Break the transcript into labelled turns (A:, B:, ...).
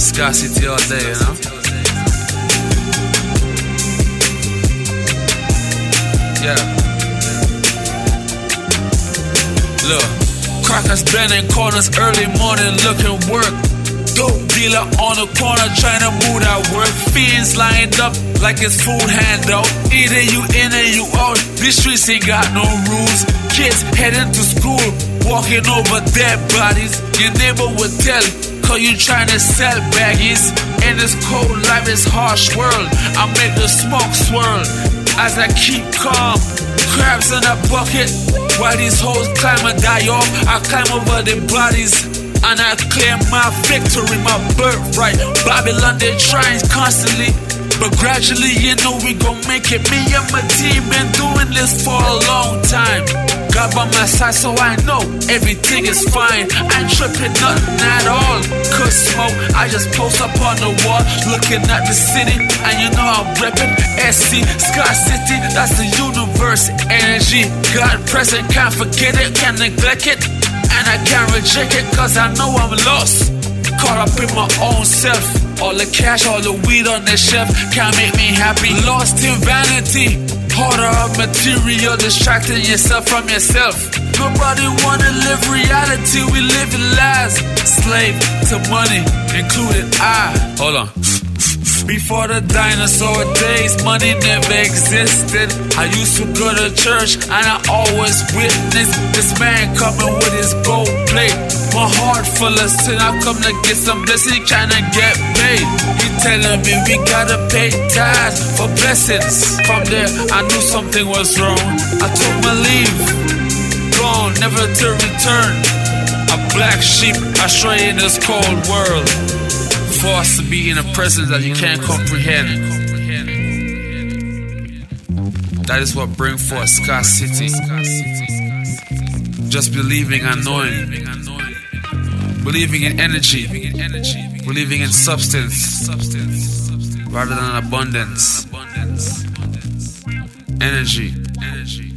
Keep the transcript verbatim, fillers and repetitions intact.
A: scarcity all day, you know? Yeah. Look, crackers bending corners early morning looking work. Dope dealer on the corner trying to move that work. Fiends lined up like it's food handout. Either you in or you out. These streets ain't got no rules. Kids heading to school, walking over dead bodies. Your neighbor would tell, cause you trying to sell baggies. In this cold life, this harsh world, I make the smoke swirl as I keep calm. Crabs in a bucket, while these hoes climb and die off, I climb over their bodies and I claim my victory, my birthright. Babylon, they trying constantly, but gradually, you know we gon' make it. Me and my team been doing this for a long time. God by my side, so I know everything is fine. I ain't tripping nothing at all. Could smoke, I just post up on the wall, looking at the city, and you know I'm reppin' S C, Scar City. That's the universe energy. God present, can't forget it, can't neglect it, and I can't reject it, cause I know I'm lost, caught up in my own self. All the cash, all the weed on the shelf can't make me happy. Lost in vanity, hoarder of material, distracting yourself from yourself. Nobody wanna live reality, we live in lies. Slave to money, including I. Hold on. Before the dinosaur days, money never existed. I used to go to church and I always witnessed this man coming with his gold plate. My heart full of sin, I come to get some blessing, trying to get paid. He telling me we gotta pay tithes for blessings. From there, I knew something was wrong. I took my leave, gone, never to return. A black sheep astray in this cold world, forced to be in a presence that you can't comprehend. That is what brings forth scarcity. Just believing and knowing. Believing in energy. Believing in substance rather than abundance. Energy.